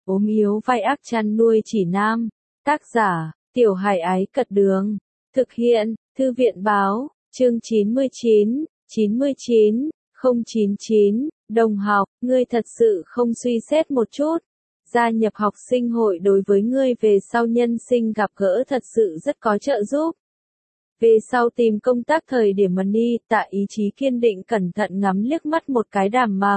ốm yếu vai ác chăn nuôi chỉ nam. Tác giả, Tiểu Hải Ái Cật Đường. Thực hiện, Thư viện Báo, chương 99, 099, đồng học, ngươi thật sự không suy xét một chút. Gia nhập học sinh hội đối với ngươi về sau nhân sinh gặp gỡ thật sự rất có trợ giúp. Về sau tìm công tác thời điểm Money, Tạ ý chí kiên định cẩn thận ngắm liếc mắt một cái Đàm Mặc.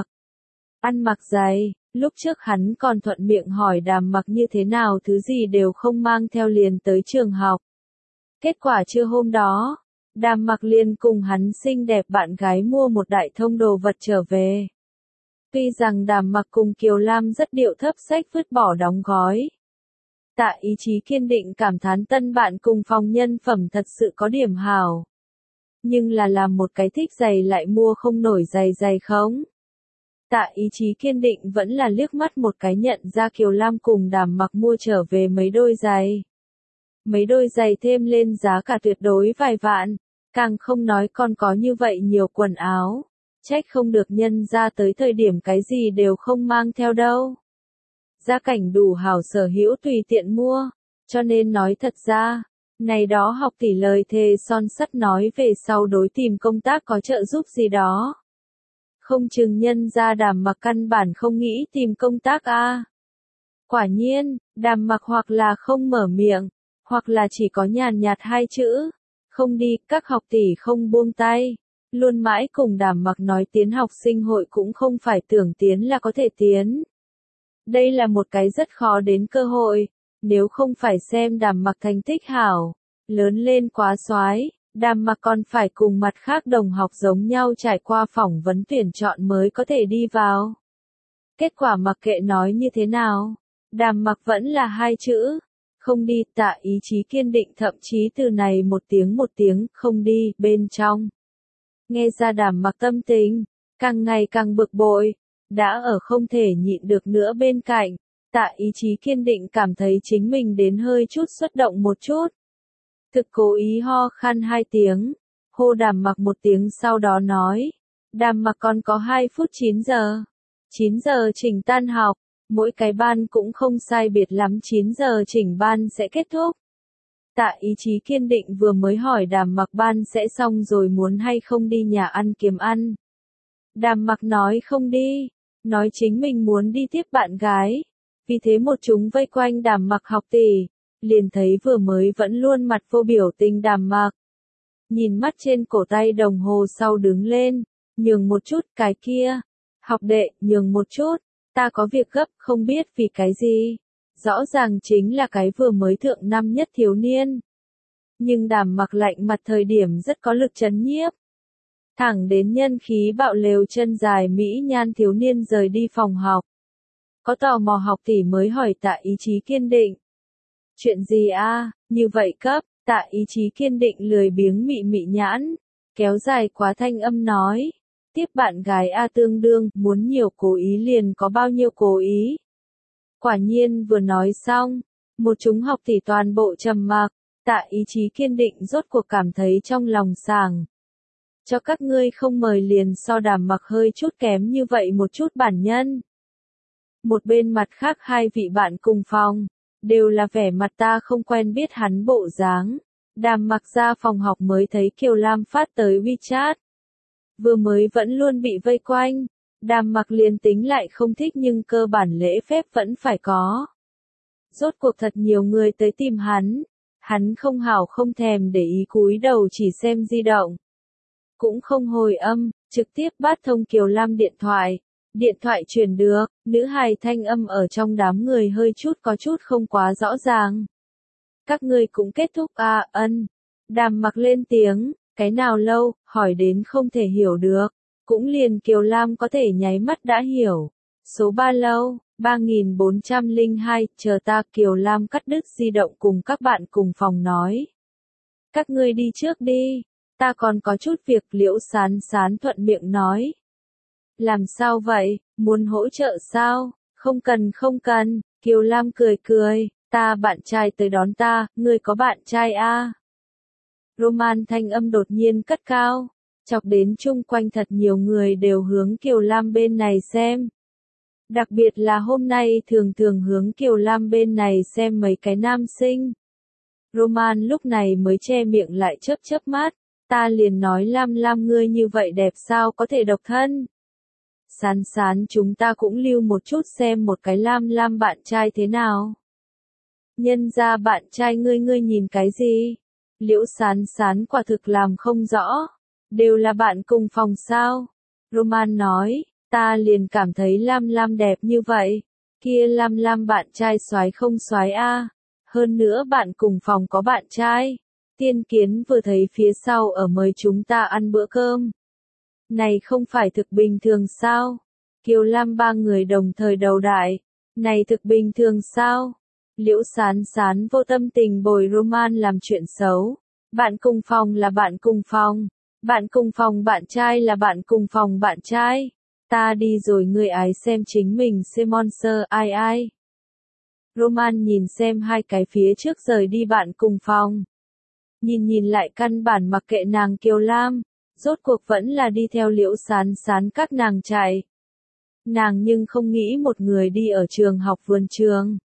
Ăn mặc dày, lúc trước hắn còn thuận miệng hỏi Đàm Mặc như thế nào thứ gì đều không mang theo liền tới trường học. Kết quả trưa hôm đó, Đàm Mặc liền cùng hắn xinh đẹp bạn gái mua một đại thông đồ vật trở về. Tuy rằng Đàm Mặc cùng Kiều Lam rất điệu thấp xách vứt bỏ đóng gói. Tạ ý chí kiên định cảm thán tân bạn cùng phòng nhân phẩm thật sự có điểm hảo. Nhưng là làm một cái thích giày lại mua không nổi giày không? Tạ ý chí kiên định vẫn là liếc mắt một cái nhận ra Kiều Lam cùng Đàm Mặc mua trở về mấy đôi giày. Mấy đôi giày thêm lên giá cả tuyệt đối vài vạn, càng không nói còn có như vậy nhiều quần áo. Trách không được nhân ra tới thời điểm cái gì đều không mang theo đâu. Gia cảnh đủ hảo sở hữu tùy tiện mua, cho nên nói thật ra, này đó học tỷ lời thề son sắt nói về sau đối tìm công tác có trợ giúp gì đó. Không chừng nhân ra Đàm Mặc căn bản không nghĩ tìm công tác a. Quả nhiên, Đàm Mặc hoặc là không mở miệng, hoặc là chỉ có nhàn nhạt hai chữ, không đi, các học tỷ không buông tay. Luôn mãi cùng Đàm Mặc nói tiến học sinh hội cũng không phải tưởng tiến là có thể tiến. Đây là một cái rất khó đến cơ hội, nếu không phải xem Đàm Mặc thành tích hảo, lớn lên quá soái, Đàm Mặc còn phải cùng mặt khác đồng học giống nhau trải qua phỏng vấn tuyển chọn mới có thể đi vào. Kết quả mặc kệ nói như thế nào, Đàm Mặc vẫn là hai chữ, không đi. Tạ ý chí kiên định thậm chí từ này một tiếng không đi bên trong. Nghe ra Đàm Mặc tâm tình, càng ngày càng bực bội, đã ở không thể nhịn được nữa bên cạnh, Tạ ý chí kiên định cảm thấy chính mình đến hơi chút xuất động một chút. Thực cố ý ho khan hai tiếng, hô Đàm Mặc một tiếng sau đó nói, Đàm Mặc còn có 2 phút 9 giờ. 9 giờ chỉnh tan học, mỗi cái ban cũng không sai biệt lắm 9 giờ chỉnh ban sẽ kết thúc. Tạ ý chí kiên định vừa mới hỏi Đàm Mặc ban sẽ xong rồi muốn hay không đi nhà ăn kiếm ăn. Đàm Mặc nói không đi, nói chính mình muốn đi tiếp bạn gái. Vì thế một chúng vây quanh Đàm Mặc học tỷ, liền thấy vừa mới vẫn luôn mặt vô biểu tình Đàm Mặc. Nhìn mắt trên cổ tay đồng hồ sau đứng lên, nhường một chút cái kia. Học đệ, nhường một chút, ta có việc gấp không biết vì cái gì. Rõ ràng chính là cái vừa mới thượng năm nhất thiếu niên. Nhưng Đàm Mặc lạnh mặt thời điểm rất có lực chấn nhiếp. Thẳng đến nhân khí bạo lều chân dài mỹ nhan thiếu niên rời đi phòng học. Có tò mò học tỷ mới hỏi Tạ ý chí kiên định. Chuyện gì a? Như vậy cấp, Tạ ý chí kiên định lười biếng mị nhãn, kéo dài quá thanh âm nói. Tiếp bạn gái a tương đương, muốn nhiều cố ý liền có bao nhiêu cố ý. Quả nhiên vừa nói xong, một chúng học tỷ toàn bộ trầm mặc, Tạ ý chí kiên định rốt cuộc cảm thấy trong lòng sảng. Cho các ngươi không mời liền so Đàm Mặc hơi chút kém như vậy một chút bản nhân. Một bên mặt khác hai vị bạn cùng phòng, đều là vẻ mặt ta không quen biết hắn bộ dáng. Đàm Mặc ra phòng học mới thấy Kiều Lam phát tới WeChat. Vừa mới vẫn luôn bị vây quanh, Đàm Mặc liền tính lại không thích nhưng cơ bản lễ phép vẫn phải có. Rốt cuộc thật nhiều người tới tìm hắn không hảo không thèm để ý cúi đầu chỉ xem di động. Cũng không hồi âm, trực tiếp bắt thông Kiều Lam điện thoại truyền được, nữ hài thanh âm ở trong đám người hơi chút có chút không quá rõ ràng. Các ngươi cũng kết thúc à, ân. Đàm Mặc lên tiếng, cái nào lâu, hỏi đến không thể hiểu được, cũng liền Kiều Lam có thể nháy mắt đã hiểu. Số 3 lâu, 3402, chờ ta. Kiều Lam cắt đứt di động cùng các bạn cùng phòng nói. Các ngươi đi trước đi, ta còn có chút việc. Liễu Sán Sán thuận miệng nói. Làm sao vậy, muốn hỗ trợ sao? Không cần, Kiều Lam cười, ta bạn trai tới đón ta, ngươi có bạn trai a? Roman thanh âm đột nhiên cất cao, chọc đến chung quanh thật nhiều người đều hướng Kiều Lam bên này xem. Đặc biệt là hôm nay thường thường hướng Kiều Lam bên này xem mấy cái nam sinh. Roman lúc này mới che miệng lại chớp mắt. Ta liền nói Lam Lam ngươi như vậy đẹp sao có thể độc thân. Sán sán chúng ta cũng lưu một chút xem một cái Lam Lam bạn trai thế nào. Nhân ra bạn trai ngươi nhìn cái gì? Liễu sán sán quả thực làm không rõ. Đều là bạn cùng phòng sao? Roman nói, ta liền cảm thấy Lam Lam đẹp như vậy. Kia Lam Lam bạn trai soái không soái a? Hơn nữa bạn cùng phòng có bạn trai. Tiên Kiến vừa thấy phía sau ở mời chúng ta ăn bữa cơm. Này không phải thực bình thường sao? Kiều Lam ba người đồng thời đầu đại. Này thực bình thường sao? Liễu sán sán vô tâm tình bồi Roman làm chuyện xấu. Bạn cùng phòng là bạn cùng phòng. Bạn cùng phòng bạn trai là bạn cùng phòng bạn trai. Ta đi rồi ngươi ái xem chính mình xem monster ai. Roman nhìn xem hai cái phía trước rời đi bạn cùng phòng. Nhìn lại căn bản mặc kệ nàng Kiều Lam. Rốt cuộc vẫn là đi theo Liễu sán sán các nàng chạy. Nàng nhưng không nghĩ một người đi ở trường học vườn trường.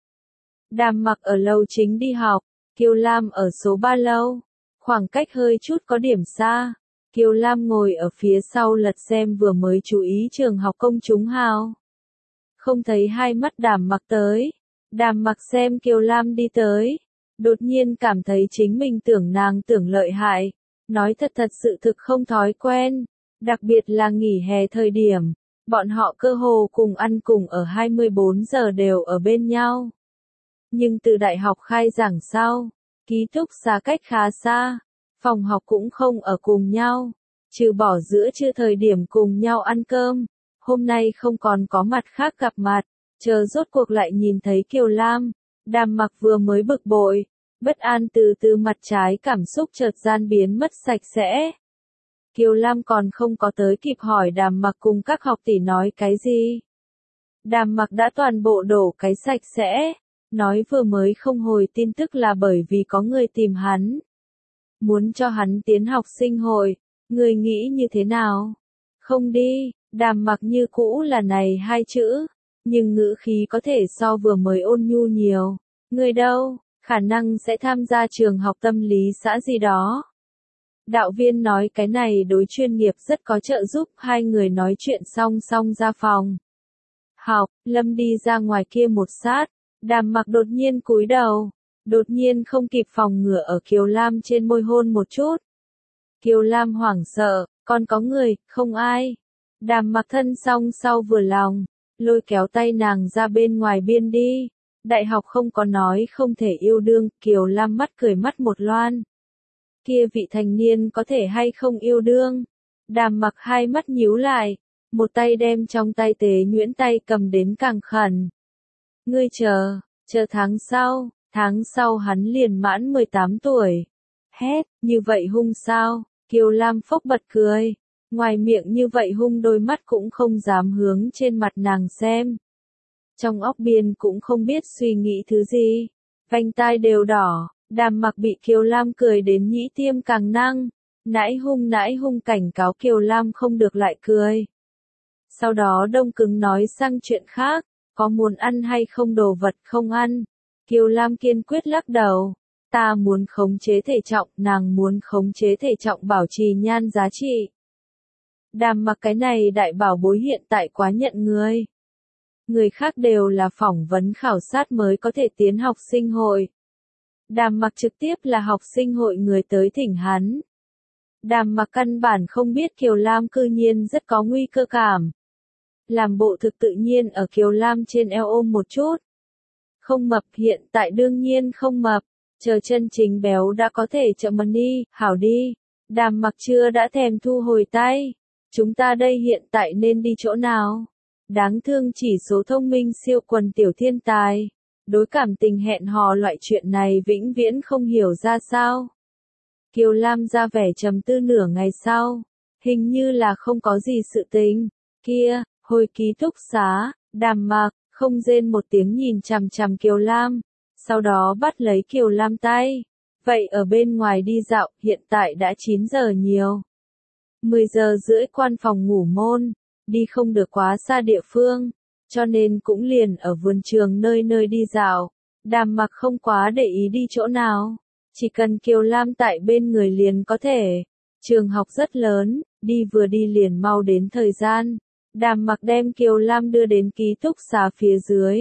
Đàm Mặc ở lầu chính đi học, Kiều Lam ở số 3 lâu. Khoảng cách hơi chút có điểm xa. Kiều Lam ngồi ở phía sau lật xem vừa mới chú ý trường học công chúng hào. Không thấy hai mắt Đàm Mặc tới. Đàm Mặc xem Kiều Lam đi tới. Đột nhiên cảm thấy chính mình tưởng nàng tưởng lợi hại. Nói thật sự thực không thói quen. Đặc biệt là nghỉ hè thời điểm. Bọn họ cơ hồ cùng ăn cùng ở 24 giờ đều ở bên nhau. Nhưng từ đại học khai giảng sau, ký túc xá cách khá xa, phòng học cũng không ở cùng nhau, trừ bỏ giữa trưa thời điểm cùng nhau ăn cơm, hôm nay không còn có mặt khác gặp mặt, chờ rốt cuộc lại nhìn thấy Kiều Lam, Đàm Mặc vừa mới bực bội, bất an từ mặt trái cảm xúc chợt gian biến mất sạch sẽ. Kiều Lam còn không có tới kịp hỏi Đàm Mặc cùng các học tỷ nói cái gì. Đàm Mặc đã toàn bộ đổ cái sạch sẽ. Nói vừa mới không hồi tin tức là bởi vì có người tìm hắn. Muốn cho hắn tiến học sinh hội, người nghĩ như thế nào? Không đi, Đàm Mặc như cũ là này hai chữ, nhưng ngữ khí có thể so vừa mới ôn nhu nhiều. Người đâu, khả năng sẽ tham gia trường học tâm lý xã gì đó. Đạo viên nói cái này đối chuyên nghiệp rất có trợ giúp, hai người nói chuyện xong ra phòng. Học, Lâm đi ra ngoài kia một sát. Đàm Mặc đột nhiên cúi đầu, đột nhiên không kịp phòng ngừa ở Kiều Lam trên môi hôn một chút. Kiều Lam hoảng sợ, còn có người, không ai. Đàm Mặc thân xong sau vừa lòng, lôi kéo tay nàng ra bên ngoài biên đi. Đại học không có nói không thể yêu đương, Kiều Lam mắt cười mắt một loan. Kia vị thành niên có thể hay không yêu đương? Đàm Mặc hai mắt nhíu lại, một tay đem trong tay tế nhuyễn tay cầm đến càng khẩn. Ngươi chờ tháng sau hắn liền mãn 18 tuổi. Hét, như vậy hung sao? Kiều Lam phốc bật cười. Ngoài miệng như vậy hung đôi mắt cũng không dám hướng trên mặt nàng xem. Trong óc biên cũng không biết suy nghĩ thứ gì. Vành tai đều đỏ, Đàm Mặc bị Kiều Lam cười đến nhĩ tiêm càng năng. Nãi hung cảnh cáo Kiều Lam không được lại cười. Sau đó đông cứng nói sang chuyện khác. Có muốn ăn hay không đồ vật không ăn? Kiều Lam kiên quyết lắc đầu. Ta muốn khống chế thể trọng, nàng muốn khống chế thể trọng bảo trì nhan giá trị. Đàm Mặc cái này đại bảo bối hiện tại quá nhận người. Người khác đều là phỏng vấn khảo sát mới có thể tiến học sinh hội. Đàm Mặc trực tiếp là học sinh hội người tới thỉnh hắn. Đàm Mặc căn bản không biết Kiều Lam cư nhiên rất có nguy cơ cảm. Làm bộ thực tự nhiên ở Kiều Lam trên eo ôm một chút. Không mập hiện tại đương nhiên không mập, chờ chân chính béo đã có thể chậm mần đi, hảo đi. Đàm Mặc chưa đã thèm thu hồi tay. Chúng ta đây hiện tại nên đi chỗ nào? Đáng thương chỉ số thông minh siêu quần tiểu thiên tài. Đối cảm tình hẹn hò loại chuyện này vĩnh viễn không hiểu ra sao. Kiều Lam ra vẻ trầm tư nửa ngày sau. Hình như là không có gì sự tình. Kia, hồi ký túc xá, Đàm Mặc, không rên một tiếng nhìn chằm chằm Kiều Lam. Sau đó bắt lấy Kiều Lam tay. Vậy ở bên ngoài đi dạo, hiện tại đã 9 giờ nhiều. 10 giờ rưỡi quan phòng ngủ môn. Đi không được quá xa địa phương. cho nên cũng liền ở vườn trường nơi nơi đi dạo. Đàm Mặc không quá để ý đi chỗ nào, chỉ cần Kiều Lam tại bên người liền có thể. Trường học rất lớn, vừa đi liền mau đến thời gian. Đàm Mặc đem Kiều Lam đưa đến ký túc xá phía dưới.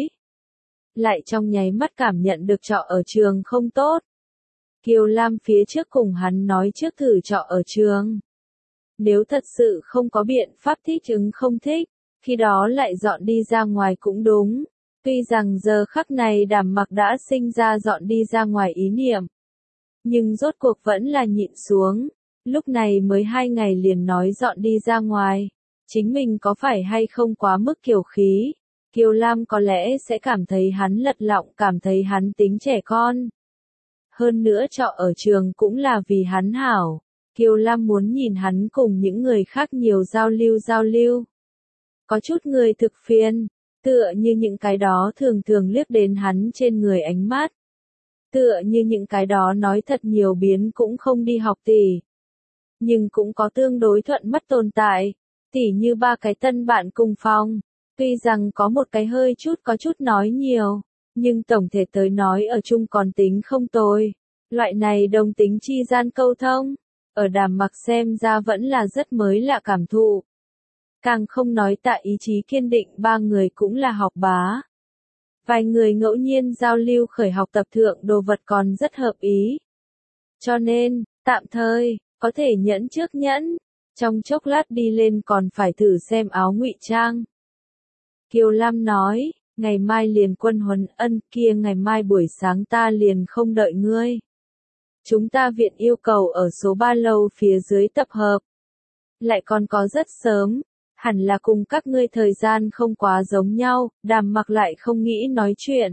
Lại trong nháy mắt cảm nhận được trọ ở trường không tốt. Kiều Lam phía trước cùng hắn nói trước thử trọ ở trường. Nếu thật sự không có biện pháp thích ứng không thích, khi đó lại dọn đi ra ngoài cũng đúng. Tuy rằng giờ khắc này Đàm Mặc đã sinh ra dọn đi ra ngoài ý niệm. Nhưng rốt cuộc vẫn là nhịn xuống. Lúc này mới 2 ngày liền nói dọn đi ra ngoài. Chính mình có phải hay không quá mức kiều khí. Kiều Lam có lẽ sẽ cảm thấy hắn lật lọng, cảm thấy hắn tính trẻ con. Hơn nữa trọ ở trường cũng là vì hắn hảo. Kiều Lam muốn nhìn hắn cùng những người khác nhiều giao lưu. Có chút người thực phiền, tựa như những cái đó thường thường liếc đến hắn trên người ánh mắt. Tựa như những cái đó nói thật nhiều biến cũng không đi học tỷ. Nhưng cũng có tương đối thuận mắt tồn tại, tỉ như 3 cái tân bạn cùng phòng. Tuy rằng có một cái hơi có chút nói nhiều, nhưng tổng thể tới nói ở chung còn tính không tồi. Loại này đồng tính chi gian câu thông, ở Đàm Mặc xem ra vẫn là rất mới lạ cảm thụ. Càng không nói tại ý chí kiên định 3 người cũng là học bá. Vài người ngẫu nhiên giao lưu khởi học tập thượng đồ vật còn rất hợp ý. Cho nên, tạm thời, có thể nhẫn trước nhẫn, trong chốc lát đi lên còn phải thử xem áo ngụy trang. Kiều Lam nói, ngày mai liền quân huấn kia ngày mai buổi sáng ta liền không đợi ngươi. Chúng ta viện yêu cầu ở số 3 lầu phía dưới tập hợp. Lại còn có rất sớm, hẳn là cùng các ngươi thời gian không quá giống nhau, Đàm Mặc lại không nghĩ nói chuyện.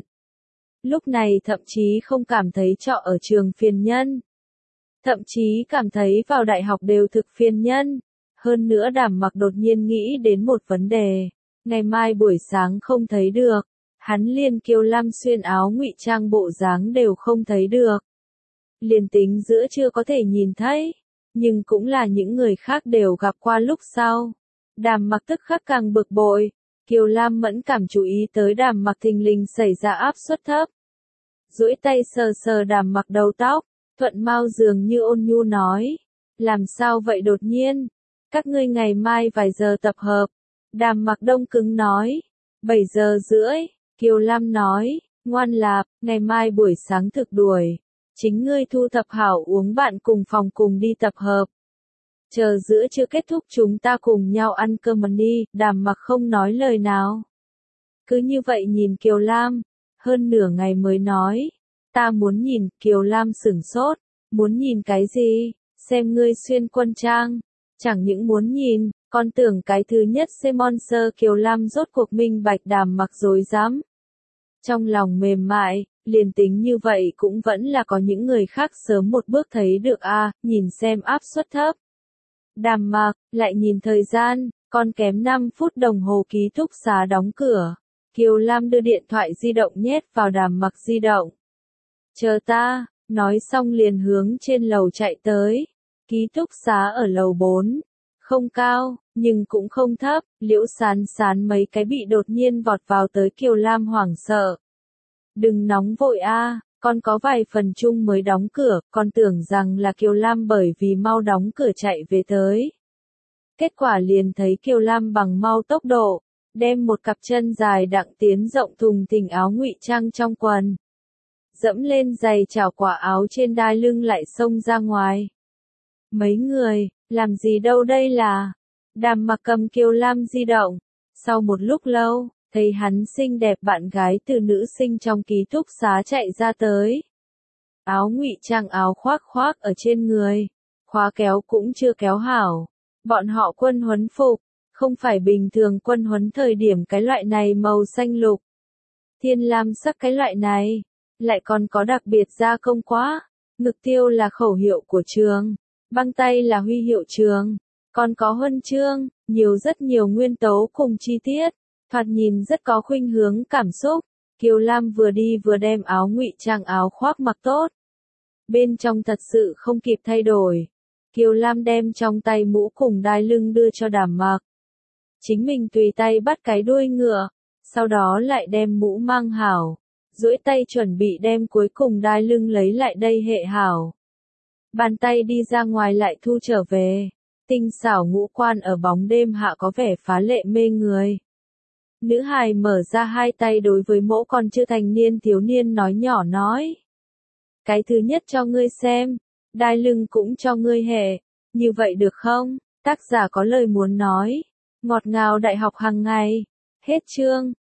Lúc này thậm chí không cảm thấy trọ ở trường phiền nhân. Thậm chí cảm thấy vào đại học đều thực phiền nhân. Hơn nữa Đàm Mặc đột nhiên nghĩ đến một vấn đề. Ngày mai buổi sáng không thấy được. Hắn liền Kiều Lam xuyên áo ngụy trang bộ dáng đều không thấy được. Liền tính giữa chưa có thể nhìn thấy. Nhưng cũng là những người khác đều gặp qua lúc sau. Đàm Mặc tức khắc càng bực bội. Kiều Lam mẫn cảm chú ý tới Đàm Mặc thình lình xảy ra áp suất thấp. Duỗi tay sờ sờ Đàm Mặc đầu tóc. Thuận Mao dường như ôn nhu nói. Làm sao vậy đột nhiên? Các ngươi ngày mai vài giờ tập hợp. Đàm Mặc đông cứng nói. 7 giờ rưỡi. Kiều Lam nói. Ngoan lạp, ngày mai buổi sáng thực đuổi. Chính ngươi thu thập hảo uống bạn cùng phòng cùng đi tập hợp. Chờ giữa chưa kết thúc chúng ta cùng nhau ăn cơm đi. Đàm Mặc không nói lời nào. Cứ như vậy nhìn Kiều Lam. Hơn nửa ngày mới nói. Ta muốn nhìn, Kiều Lam sửng sốt. Muốn nhìn cái gì? Xem ngươi xuyên quân trang. Chẳng những muốn nhìn, còn tưởng cái thứ nhất xem sơ Kiều Lam rốt cuộc minh bạch Đàm Mặc dối dám. Trong lòng mềm mại, liền tính như vậy cũng vẫn là có những người khác sớm một bước thấy được nhìn xem áp suất thấp. Đàm Mặc, lại nhìn thời gian, còn kém 5 phút đồng hồ ký túc xá đóng cửa. Kiều Lam đưa điện thoại di động nhét vào Đàm Mặc di động. Chờ ta, nói xong liền hướng trên lầu chạy tới. Ký túc xá ở lầu 4. Không cao, nhưng cũng không thấp, Liễu Sán Sán mấy cái bị đột nhiên vọt vào tới Kiều Lam hoảng sợ. Đừng nóng vội con có vài phần chung mới đóng cửa, con tưởng rằng là Kiều Lam bởi vì mau đóng cửa chạy về tới. Kết quả liền thấy Kiều Lam bằng mau tốc độ, đem một cặp chân dài đặng tiến rộng thùng thình áo ngụy trang trong quần. Dẫm lên giày chảo quả áo trên đai lưng lại xông ra ngoài. Mấy người, làm gì đâu đây là? Đàm Mặc cầm Kiều Lam di động. Sau một lúc lâu, thấy hắn xinh đẹp bạn gái từ nữ sinh trong ký túc xá chạy ra tới. Áo ngụy trang áo khoác ở trên người. Khóa kéo cũng chưa kéo hảo. Bọn họ quân huấn phục, không phải bình thường quân huấn thời điểm cái loại này màu xanh lục. Thiên lam sắc cái loại này. Lại còn có đặc biệt gia công quá. Ngực tiêu là khẩu hiệu của trường. Băng tay là huy hiệu trường. Còn có huân chương, rất nhiều nguyên tố cùng chi tiết. Thoạt nhìn rất có khuynh hướng cảm xúc. Kiều Lam vừa đi vừa đem áo ngụy trang áo khoác mặc tốt. Bên trong thật sự không kịp thay đổi. Kiều Lam đem trong tay mũ cùng đai lưng đưa cho Đàm Mặc. Chính mình tùy tay bắt cái đuôi ngựa. Sau đó lại đem mũ mang hảo, duỗi tay chuẩn bị đem cuối cùng đai lưng lấy lại đây hệ hảo. Bàn tay đi ra ngoài lại thu trở về, tinh xảo ngũ quan ở bóng đêm hạ có vẻ phá lệ mê người. Nữ hài mở ra hai tay đối với mẫu còn chưa thành niên thiếu niên nói nhỏ nói. Cái thứ nhất cho ngươi xem, đai lưng cũng cho ngươi hệ, như vậy được không? Tác giả có lời muốn nói, ngọt ngào đại học hàng ngày, hết chương.